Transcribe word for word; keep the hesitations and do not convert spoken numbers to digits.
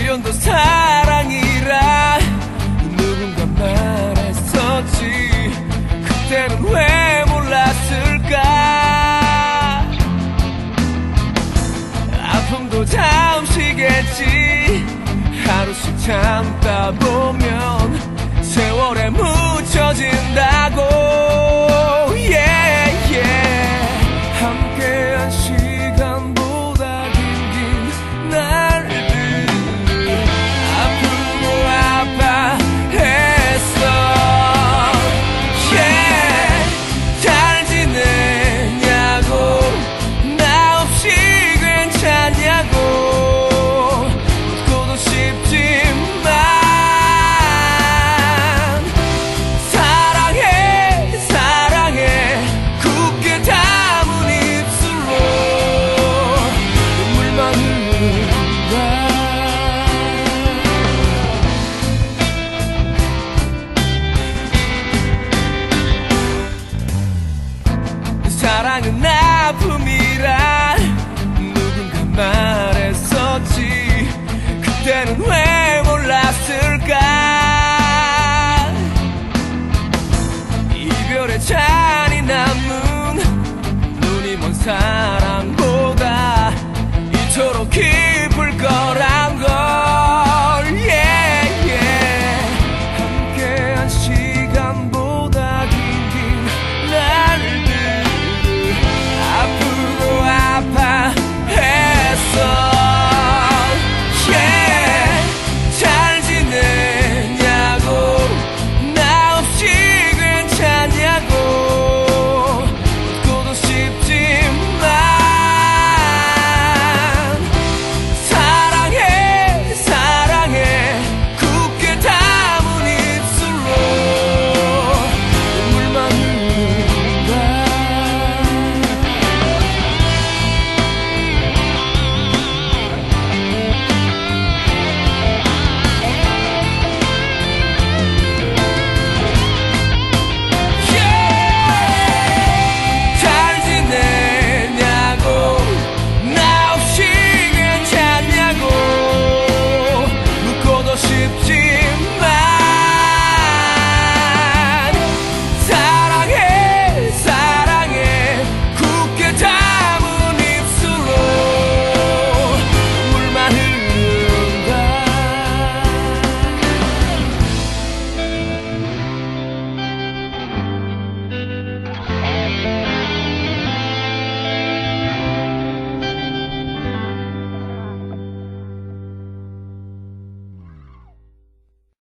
이건 또 사랑이라 누군가 말했었지. 그때는 왜 몰랐을까. 아픔도 잠시겠지. 하루씩 참다 보면 세월에 묻혀진다고. yeah, yeah. 함께한 시간보다 긴긴 날들 아프고 아파했어. yeah. 잘 지내냐고, 나 없이 괜찮냐고 묻고도 싶지만 사랑해 사랑해 굳게 담은 입술로 눈물만 흐른다. 사랑은 아픔이라 누군가 말했었지. 그때는 왜